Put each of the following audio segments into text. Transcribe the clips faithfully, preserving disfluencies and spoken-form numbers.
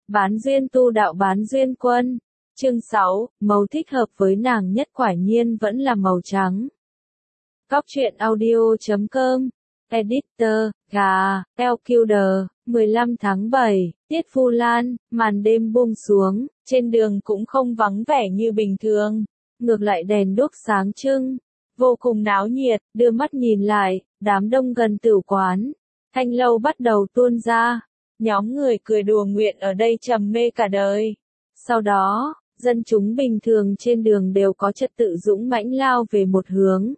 Bán duyên tu đạo bán duyên quân. Chương sáu, màu thích hợp với nàng nhất quả nhiên vẫn là màu trắng. Cóc truyện audio chấm com, Editor, gà, Elkuder, mười lăm tháng bảy, Tiết Phu Lan, màn đêm buông xuống, trên đường cũng không vắng vẻ như bình thường, ngược lại đèn đuốc sáng trưng, vô cùng náo nhiệt, đưa mắt nhìn lại, đám đông gần tửu quán, thanh lâu bắt đầu tuôn ra, nhóm người cười đùa nguyện ở đây trầm mê cả đời. Sau đó, dân chúng bình thường trên đường đều có trật tự dũng mãnh lao về một hướng.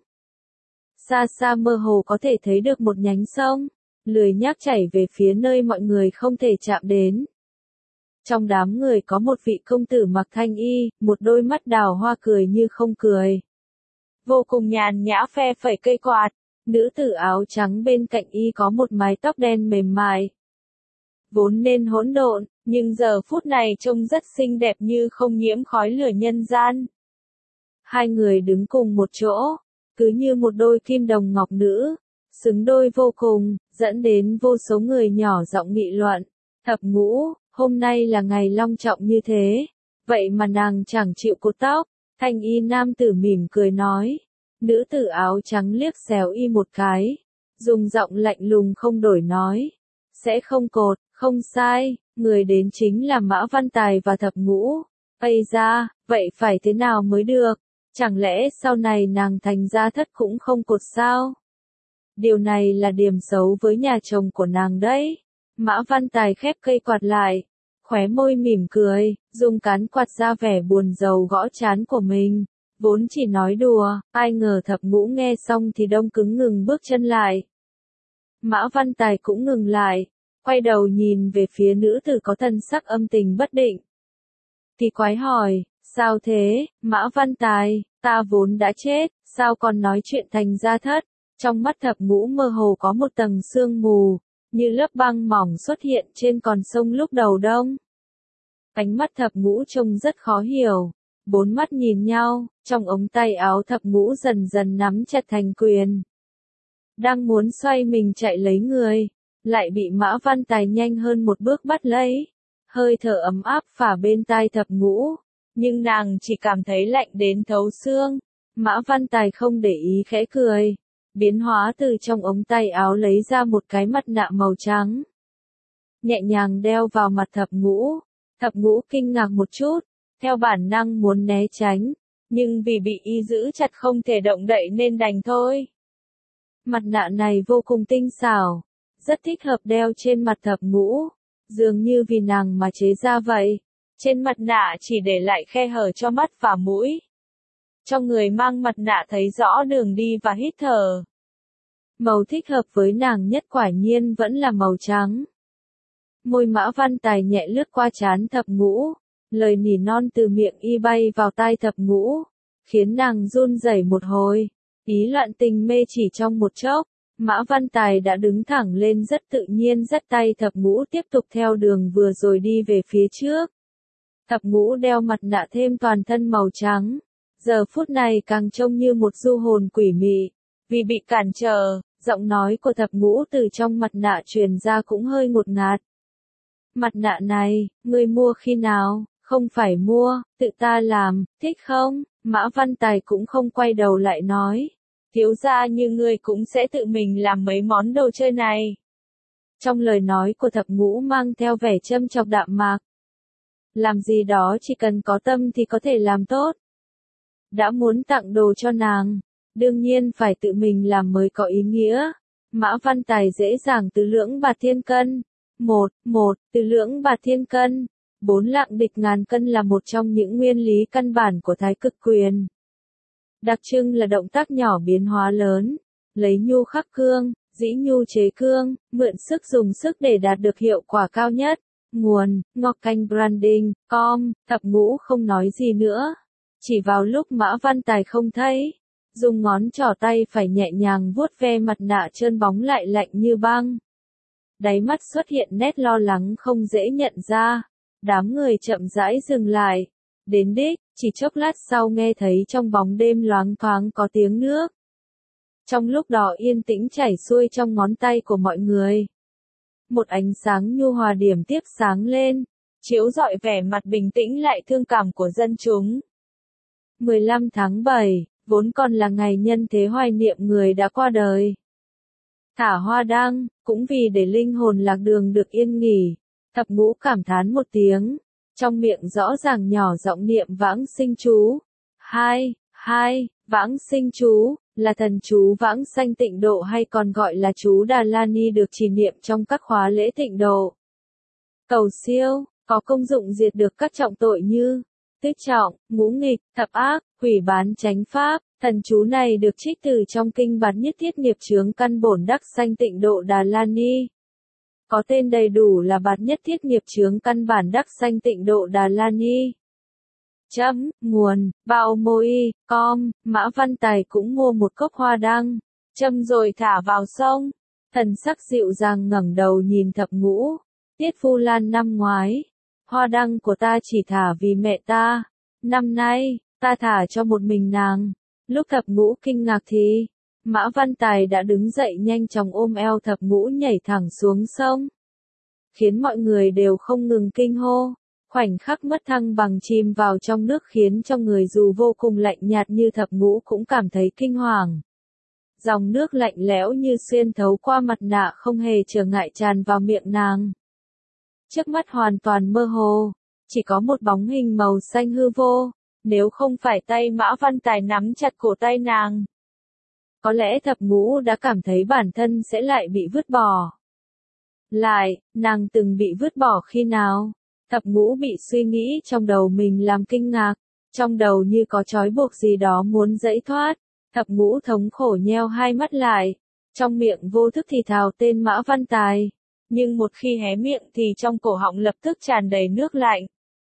Xa xa mơ hồ có thể thấy được một nhánh sông, lười nhác chảy về phía nơi mọi người không thể chạm đến. Trong đám người có một vị công tử mặc thanh y, một đôi mắt đào hoa cười như không cười. Vô cùng nhàn nhã phe phẩy cây quạt, nữ tử áo trắng bên cạnh y có một mái tóc đen mềm mại. Vốn nên hỗn độn, nhưng giờ phút này trông rất xinh đẹp như không nhiễm khói lửa nhân gian. Hai người đứng cùng một chỗ, cứ như một đôi kim đồng ngọc nữ, xứng đôi vô cùng, dẫn đến vô số người nhỏ giọng nghị luận. Thập Ngũ, hôm nay là ngày long trọng như thế, vậy mà nàng chẳng chịu cột tóc. Thanh y nam tử mỉm cười nói, nữ tử áo trắng liếc xéo y một cái, dùng giọng lạnh lùng không đổi nói, sẽ không cột, không sai, người đến chính là Mã Văn Tài và Thập Ngũ. Ây da, vậy phải thế nào mới được? Chẳng lẽ sau này nàng thành gia thất cũng không cột sao? Điều này là điểm xấu với nhà chồng của nàng đấy. Mã Văn Tài khép cây quạt lại, khóe môi mỉm cười, dùng cán quạt ra vẻ buồn rầu gõ trán của mình. Vốn chỉ nói đùa, ai ngờ Thập Ngũ nghe xong thì đông cứng ngừng bước chân lại. Mã Văn Tài cũng ngừng lại, quay đầu nhìn về phía nữ tử có thân sắc âm tình bất định. Thì quái hỏi, sao thế, Mã Văn Tài, ta vốn đã chết, sao còn nói chuyện thành gia thất? Trong mắt Thập Ngũ mơ hồ có một tầng sương mù, như lớp băng mỏng xuất hiện trên con sông lúc đầu đông. Ánh mắt Thập Ngũ trông rất khó hiểu, bốn mắt nhìn nhau, trong ống tay áo Thập Ngũ dần dần nắm chặt thành quyền. Đang muốn xoay mình chạy lấy người, lại bị Mã Văn Tài nhanh hơn một bước bắt lấy. Hơi thở ấm áp phả bên tai Thập Ngũ, nhưng nàng chỉ cảm thấy lạnh đến thấu xương. Mã Văn Tài không để ý khẽ cười, biến hóa từ trong ống tay áo lấy ra một cái mặt nạ màu trắng. Nhẹ nhàng đeo vào mặt Thập Ngũ, Thập Ngũ kinh ngạc một chút, theo bản năng muốn né tránh, nhưng vì bị y giữ chặt không thể động đậy nên đành thôi. Mặt nạ này vô cùng tinh xảo, rất thích hợp đeo trên mặt Thập Ngũ, dường như vì nàng mà chế ra vậy. Trên mặt nạ chỉ để lại khe hở cho mắt và mũi. Trong người mang mặt nạ thấy rõ đường đi và hít thở. Màu thích hợp với nàng nhất quả nhiên vẫn là màu trắng. Môi Mã Văn Tài nhẹ lướt qua trán Thập Ngũ, lời nỉ non từ miệng y bay vào tai Thập Ngũ, khiến nàng run rẩy một hồi, ý loạn tình mê chỉ trong một chốc. Mã Văn Tài đã đứng thẳng lên rất tự nhiên dắt tay Thập Ngũ tiếp tục theo đường vừa rồi đi về phía trước. Thập Ngũ đeo mặt nạ thêm toàn thân màu trắng, giờ phút này càng trông như một du hồn quỷ mị. Vì bị cản trở, giọng nói của Thập Ngũ từ trong mặt nạ truyền ra cũng hơi ngột ngạt. Mặt nạ này, ngươi mua khi nào? Không phải mua, tự ta làm, thích không? Mã Văn Tài cũng không quay đầu lại nói. Thiếu gia như ngươi cũng sẽ tự mình làm mấy món đồ chơi này. Trong lời nói của Thập Ngũ mang theo vẻ châm chọc đạm mạc. Làm gì đó chỉ cần có tâm thì có thể làm tốt. Đã muốn tặng đồ cho nàng, đương nhiên phải tự mình làm mới có ý nghĩa. Mã Văn Tài dễ dàng tứ lưỡng bạt thiên cân. Một, một, tứ lưỡng bạt thiên cân. Bốn lạng địch ngàn cân là một trong những nguyên lý căn bản của thái cực quyền. Đặc trưng là động tác nhỏ biến hóa lớn, lấy nhu khắc cương, dĩ nhu chế cương, mượn sức dùng sức để đạt được hiệu quả cao nhất. Nguồn, Ngọc Canh Branding, com, Thập Ngũ không nói gì nữa. Chỉ vào lúc Mã Văn Tài không thấy, dùng ngón trỏ tay phải nhẹ nhàng vuốt ve mặt nạ trơn bóng lại lạnh như băng. Đáy mắt xuất hiện nét lo lắng không dễ nhận ra. Đám người chậm rãi dừng lại. Đến đích, chỉ chốc lát sau nghe thấy trong bóng đêm loáng thoáng có tiếng nước. Trong lúc đó yên tĩnh chảy xuôi trong ngón tay của mọi người. Một ánh sáng nhu hòa điểm tiếp sáng lên, chiếu rọi vẻ mặt bình tĩnh lại thương cảm của dân chúng. mười lăm tháng bảy, vốn còn là ngày nhân thế hoài niệm người đã qua đời. Thả hoa đăng, cũng vì để linh hồn lạc đường được yên nghỉ, Thập Ngũ cảm thán một tiếng, trong miệng rõ ràng nhỏ giọng niệm vãng sinh chú. Hai, hai, vãng sinh chú, là thần chú vãng sanh tịnh độ hay còn gọi là chú Đà La Ni được trì niệm trong các khóa lễ tịnh độ. Cầu siêu, có công dụng diệt được các trọng tội như tích trọng, ngũ nghịch, thập ác, hủy bán chánh pháp. Thần chú này được trích từ trong kinh Bát Nhất Thiết Nghiệp Chướng Căn Bổn Đắc Sanh Tịnh Độ Đà La Ni. Có tên đầy đủ là Bát Nhất Thiết Nghiệp Chướng Căn Bản Đắc Sanh Tịnh Độ Đà La Ni. Chấm, nguồn, bao môi, com, Mã Văn Tài cũng mua một cốc hoa đăng, châm rồi thả vào sông. Thần sắc dịu dàng ngẩng đầu nhìn Thập Ngũ. Tiết Phu Lan năm ngoái, hoa đăng của ta chỉ thả vì mẹ ta. Năm nay, ta thả cho một mình nàng. Lúc Thập Ngũ kinh ngạc thì, Mã Văn Tài đã đứng dậy nhanh chóng ôm eo Thập Ngũ nhảy thẳng xuống sông. Khiến mọi người đều không ngừng kinh hô. Khoảnh khắc mất thăng bằng chìm vào trong nước khiến cho người dù vô cùng lạnh nhạt như Thập Ngũ cũng cảm thấy kinh hoàng. Dòng nước lạnh lẽo như xuyên thấu qua mặt nạ không hề trở ngại tràn vào miệng nàng. Trước mắt hoàn toàn mơ hồ, chỉ có một bóng hình màu xanh hư vô, nếu không phải tay Mã Văn Tài nắm chặt cổ tay nàng. Có lẽ Thập Ngũ đã cảm thấy bản thân sẽ lại bị vứt bỏ. Lại, nàng từng bị vứt bỏ khi nào? Thập Ngũ bị suy nghĩ trong đầu mình làm kinh ngạc, trong đầu như có trói buộc gì đó muốn giãy thoát. Thập Ngũ thống khổ nheo hai mắt lại, trong miệng vô thức thì thào tên Mã Văn Tài, nhưng một khi hé miệng thì trong cổ họng lập tức tràn đầy nước lạnh.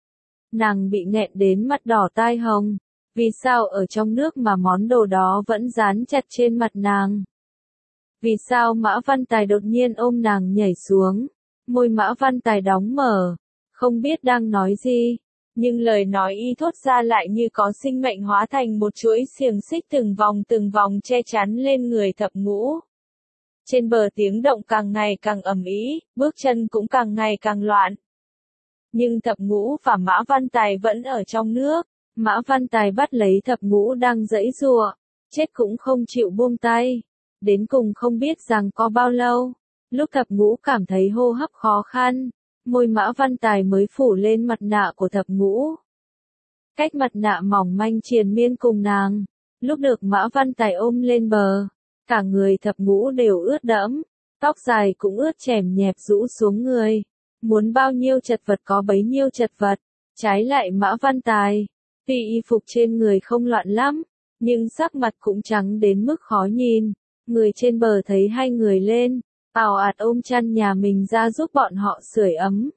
Nàng bị nghẹn đến mặt đỏ tai hồng, vì sao ở trong nước mà món đồ đó vẫn dán chặt trên mặt nàng? Vì sao Mã Văn Tài đột nhiên ôm nàng nhảy xuống? Môi Mã Văn Tài đóng mở, không biết đang nói gì, nhưng lời nói y thốt ra lại như có sinh mệnh hóa thành một chuỗi xiềng xích từng vòng từng vòng che chắn lên người Thập Ngũ. Trên bờ tiếng động càng ngày càng ầm ĩ, bước chân cũng càng ngày càng loạn. Nhưng Thập Ngũ và Mã Văn Tài vẫn ở trong nước. Mã Văn Tài bắt lấy Thập Ngũ đang giãy giụa, chết cũng không chịu buông tay. Đến cùng không biết rằng có bao lâu, lúc Thập Ngũ cảm thấy hô hấp khó khăn, môi Mã Văn Tài mới phủ lên mặt nạ của Thập Ngũ. Cách mặt nạ mỏng manh triền miên cùng nàng, lúc được Mã Văn Tài ôm lên bờ, cả người Thập Ngũ đều ướt đẫm, tóc dài cũng ướt chèm nhẹp rũ xuống người. Muốn bao nhiêu chật vật có bấy nhiêu chật vật. Trái lại Mã Văn Tài, tuy y phục trên người không loạn lắm, nhưng sắc mặt cũng trắng đến mức khó nhìn. Người trên bờ thấy hai người lên, ào ạt ôm chăn nhà mình ra giúp bọn họ sưởi ấm.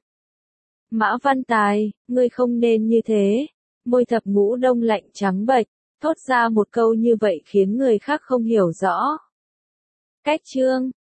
Mã Văn Tài, ngươi không nên như thế. Môi Thập Ngũ đông lạnh trắng bệch, thốt ra một câu như vậy khiến người khác không hiểu rõ. Cách chương